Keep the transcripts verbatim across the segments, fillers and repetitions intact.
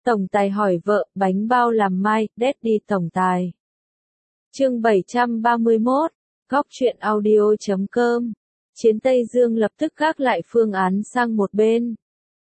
Tổng tài hỏi vợ, bánh bao làm mai, Daddy tổng tài. Chương bảy trăm ba mươi mốt, Góc truyện audio chấm com. Chiến Tây Dương lập tức gác lại phương án sang một bên.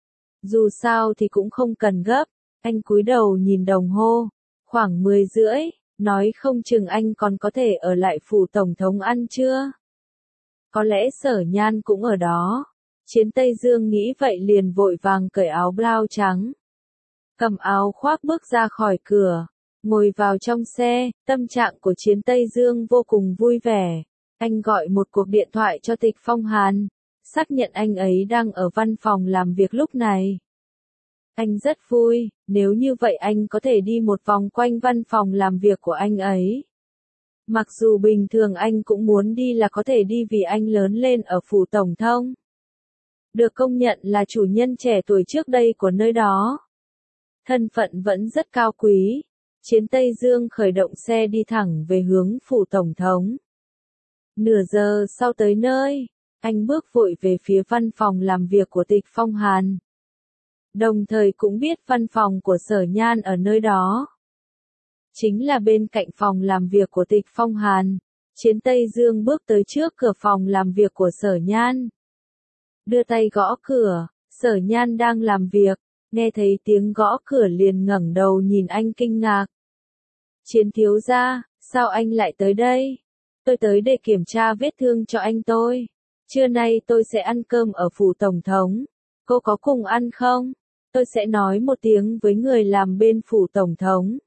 Dù sao thì cũng không cần gấp, anh cúi đầu nhìn đồng hồ, khoảng mười rưỡi, nói không chừng anh còn có thể ở lại phủ tổng thống ăn trưa. Có lẽ Sở Nhan cũng ở đó. Chiến Tây Dương nghĩ vậy liền vội vàng cởi áo blau trắng, cầm áo khoác bước ra khỏi cửa, ngồi vào trong xe. Tâm trạng của Chiến Tây Dương vô cùng vui vẻ. Anh gọi một cuộc điện thoại cho Tịch Phong Hàn, xác nhận anh ấy đang ở văn phòng làm việc lúc này. Anh rất vui, nếu như vậy anh có thể đi một vòng quanh văn phòng làm việc của anh ấy. Mặc dù bình thường anh cũng muốn đi là có thể đi vì anh lớn lên ở phủ tổng thống, được công nhận là chủ nhân trẻ tuổi trước đây của nơi đó. Thân phận vẫn rất cao quý. Chiến Tây Dương khởi động xe đi thẳng về hướng phủ tổng thống. Nửa giờ sau tới nơi, anh bước vội về phía văn phòng làm việc của Tịch Phong Hàn. Đồng thời cũng biết văn phòng của Sở Nhan ở nơi đó. Chính là bên cạnh phòng làm việc của Tịch Phong Hàn. Chiến Tây Dương bước tới trước cửa phòng làm việc của Sở Nhan, đưa tay gõ cửa. Sở Nhan đang làm việc, nghe thấy tiếng gõ cửa liền ngẩng đầu nhìn anh kinh ngạc. Chiến thiếu gia, sao anh lại tới đây? Tôi tới để kiểm tra vết thương cho anh tôi. Trưa nay tôi sẽ ăn cơm ở phủ tổng thống. Cô có cùng ăn không? Tôi sẽ nói một tiếng với người làm bên phủ tổng thống.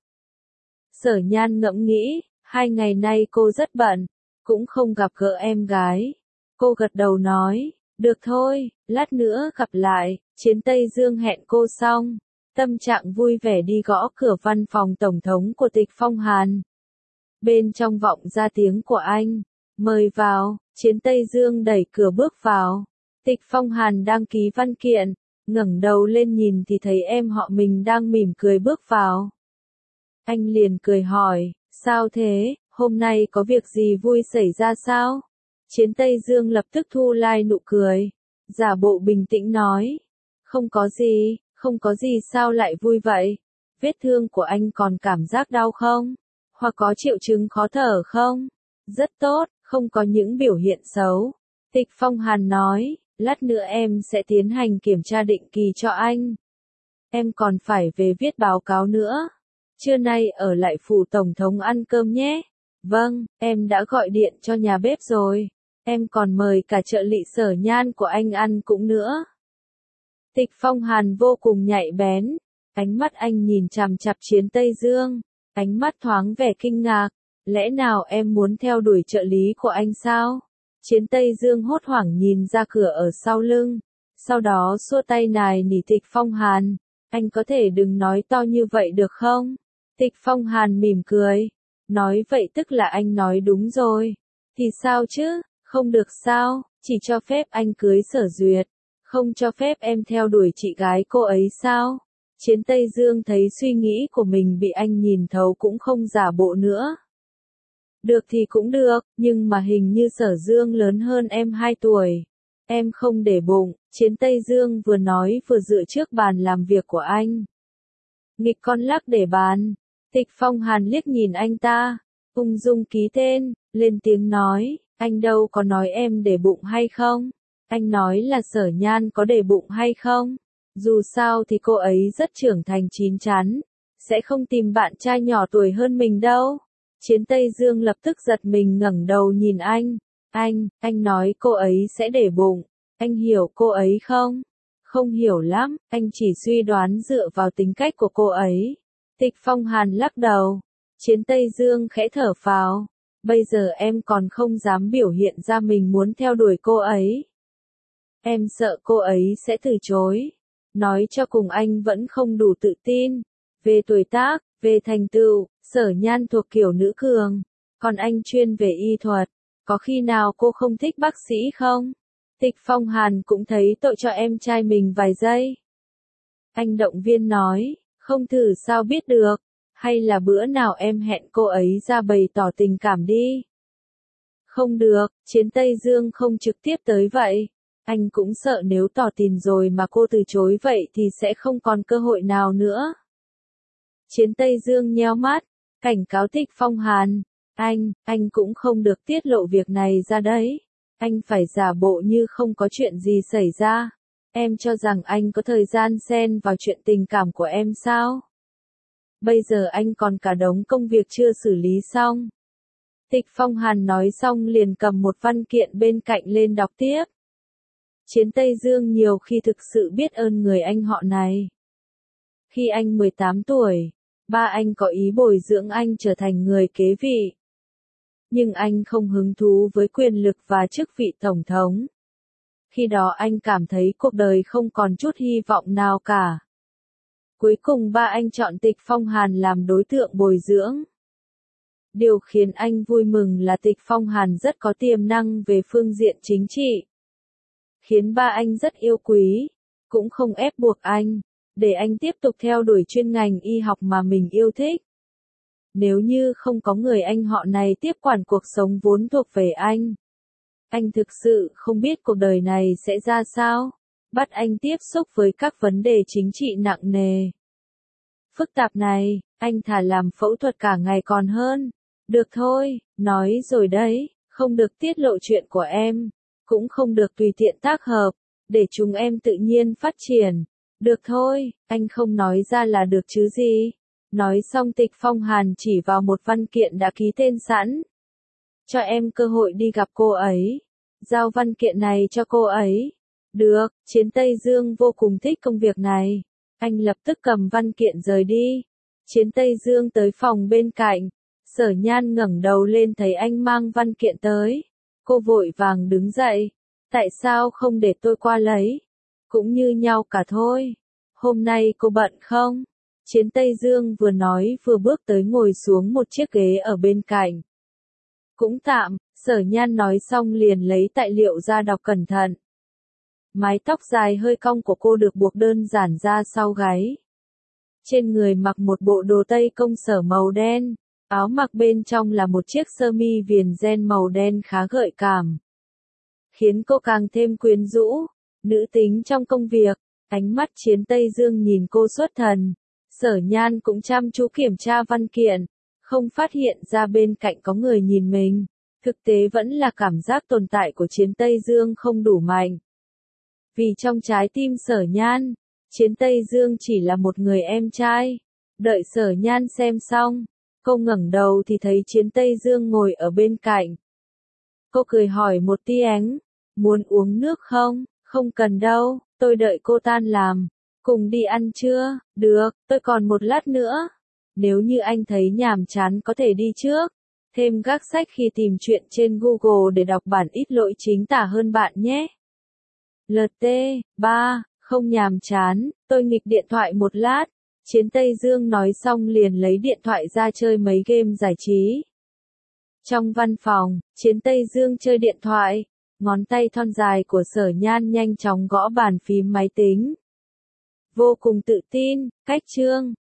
Sở Nhan ngẫm nghĩ, hai ngày nay cô rất bận, cũng không gặp gỡ em gái. Cô gật đầu nói, được thôi, lát nữa gặp lại. Chiến Tây Dương hẹn cô xong, tâm trạng vui vẻ đi gõ cửa văn phòng tổng thống của Tịch Phong Hàn. Bên trong vọng ra tiếng của anh, mời vào. Chiến Tây Dương đẩy cửa bước vào. Tịch Phong Hàn đang ký văn kiện, ngẩng đầu lên nhìn thì thấy em họ mình đang mỉm cười bước vào. Anh liền cười hỏi, sao thế, hôm nay có việc gì vui xảy ra sao? Chiến Tây Dương lập tức thu lại nụ cười, giả bộ bình tĩnh nói, không có gì, không có gì. Sao lại vui vậy? Vết thương của anh còn cảm giác đau không? Hoặc có triệu chứng khó thở không? Rất tốt, không có những biểu hiện xấu. Tịch Phong Hàn nói, lát nữa em sẽ tiến hành kiểm tra định kỳ cho anh. Em còn phải về viết báo cáo nữa. Trưa nay ở lại phủ tổng thống ăn cơm nhé. Vâng, em đã gọi điện cho nhà bếp rồi. Em còn mời cả trợ lý Sở Nhan của anh ăn cũng nữa. Tịch Phong Hàn vô cùng nhạy bén. Ánh mắt anh nhìn chằm chằm Chiến Tây Dương. Ánh mắt thoáng vẻ kinh ngạc. Lẽ nào em muốn theo đuổi trợ lý của anh sao? Chiến Tây Dương hốt hoảng nhìn ra cửa ở sau lưng. Sau đó xua tay nài nỉ Tịch Phong Hàn. Anh có thể đừng nói to như vậy được không? Tịch Phong Hàn mỉm cười. Nói vậy tức là anh nói đúng rồi. Thì sao chứ? Không được sao? Chỉ cho phép anh cưới Sở Duyệt. Không cho phép em theo đuổi chị gái cô ấy sao? Chiến Tây Dương thấy suy nghĩ của mình bị anh nhìn thấu cũng không giả bộ nữa. Được thì cũng được, nhưng mà hình như Sở Dương lớn hơn em hai tuổi. Em không để bụng. Chiến Tây Dương vừa nói vừa dựa trước bàn làm việc của anh. Nghịch con lắc để bàn. Tịch Phong Hàn liếc nhìn anh ta, ung dung ký tên, lên tiếng nói, anh đâu có nói em để bụng hay không? Anh nói là Sở Nhan có để bụng hay không? Dù sao thì cô ấy rất trưởng thành chín chắn, sẽ không tìm bạn trai nhỏ tuổi hơn mình đâu. Chiến Tây Dương lập tức giật mình ngẩng đầu nhìn anh. Anh, anh nói cô ấy sẽ để bụng. Anh hiểu cô ấy không? Không hiểu lắm, anh chỉ suy đoán dựa vào tính cách của cô ấy. Tịch Phong Hàn lắc đầu. Chiến Tây Dương khẽ thở phào. Bây giờ em còn không dám biểu hiện ra mình muốn theo đuổi cô ấy. Em sợ cô ấy sẽ từ chối. Nói cho cùng anh vẫn không đủ tự tin. Về tuổi tác, về thành tựu, Sở Nhan thuộc kiểu nữ cường. Còn anh chuyên về y thuật. Có khi nào cô không thích bác sĩ không? Tịch Phong Hàn cũng thấy tội cho em trai mình vài giây. Anh động viên nói, không thử sao biết được. Hay là bữa nào em hẹn cô ấy ra bày tỏ tình cảm đi. Không được, Chiến Tây Dương không trực tiếp tới vậy. Anh cũng sợ nếu tỏ tình rồi mà cô từ chối vậy thì sẽ không còn cơ hội nào nữa. Chiến Tây Dương nheo mắt, cảnh cáo Tịch Phong Hàn. Anh, anh cũng không được tiết lộ việc này ra đấy. Anh phải giả bộ như không có chuyện gì xảy ra. Em cho rằng anh có thời gian xen vào chuyện tình cảm của em sao? Bây giờ anh còn cả đống công việc chưa xử lý xong. Tịch Phong Hàn nói xong liền cầm một văn kiện bên cạnh lên đọc tiếp. Chiến Tây Dương nhiều khi thực sự biết ơn người anh họ này. Khi anh mười tám tuổi, ba anh có ý bồi dưỡng anh trở thành người kế vị. Nhưng anh không hứng thú với quyền lực và chức vị tổng thống. Khi đó anh cảm thấy cuộc đời không còn chút hy vọng nào cả. Cuối cùng ba anh chọn Tịch Phong Hàn làm đối tượng bồi dưỡng. Điều khiến anh vui mừng là Tịch Phong Hàn rất có tiềm năng về phương diện chính trị. Khiến ba anh rất yêu quý, cũng không ép buộc anh, để anh tiếp tục theo đuổi chuyên ngành y học mà mình yêu thích. Nếu như không có người anh họ này tiếp quản cuộc sống vốn thuộc về anh, anh thực sự không biết cuộc đời này sẽ ra sao, bắt anh tiếp xúc với các vấn đề chính trị nặng nề. Phức tạp này, anh thà làm phẫu thuật cả ngày còn hơn. Được thôi, nói rồi đấy, không được tiết lộ chuyện của em, cũng không được tùy tiện tác hợp, để chúng em tự nhiên phát triển. Được thôi, anh không nói ra là được chứ gì. Nói xong Tịch Phong Hàn chỉ vào một văn kiện đã ký tên sẵn. Cho em cơ hội đi gặp cô ấy. Giao văn kiện này cho cô ấy. Được, Chiến Tây Dương vô cùng thích công việc này. Anh lập tức cầm văn kiện rời đi. Chiến Tây Dương tới phòng bên cạnh. Sở Nhan ngẩng đầu lên thấy anh mang văn kiện tới. Cô vội vàng đứng dậy. Tại sao không để tôi qua lấy? Cũng như nhau cả thôi. Hôm nay cô bận không? Chiến Tây Dương vừa nói vừa bước tới ngồi xuống một chiếc ghế ở bên cạnh. Cũng tạm, Sở Nhan nói xong liền lấy tài liệu ra đọc cẩn thận. Mái tóc dài hơi cong của cô được buộc đơn giản ra sau gáy. Trên người mặc một bộ đồ tây công sở màu đen, áo mặc bên trong là một chiếc sơ mi viền ren màu đen khá gợi cảm. Khiến cô càng thêm quyến rũ, nữ tính trong công việc. Ánh mắt Chiến Tây Dương nhìn cô xuất thần. Sở Nhan cũng chăm chú kiểm tra văn kiện, không phát hiện ra bên cạnh có người nhìn mình. Thực tế vẫn là cảm giác tồn tại của Chiến Tây Dương không đủ mạnh. Vì trong trái tim Sở Nhan, Chiến Tây Dương chỉ là một người em trai. Đợi Sở Nhan xem xong, cô ngẩng đầu thì thấy Chiến Tây Dương ngồi ở bên cạnh. Cô cười hỏi một tiếng, muốn uống nước không? Không cần đâu, tôi đợi cô tan làm. Cùng đi ăn chưa? Được, tôi còn một lát nữa. Nếu như anh thấy nhàm chán có thể đi trước. Thêm gác sách khi tìm chuyện trên Google để đọc bản ít lỗi chính tả hơn bạn nhé. lờ tê ba, không nhàm chán, tôi nghịch điện thoại một lát. Chiến Tây Dương nói xong liền lấy điện thoại ra chơi mấy game giải trí. Trong văn phòng, Chiến Tây Dương chơi điện thoại. Ngón tay thon dài của Sở Nhan nhanh chóng gõ bàn phím máy tính. Vô cùng tự tin, cách chương.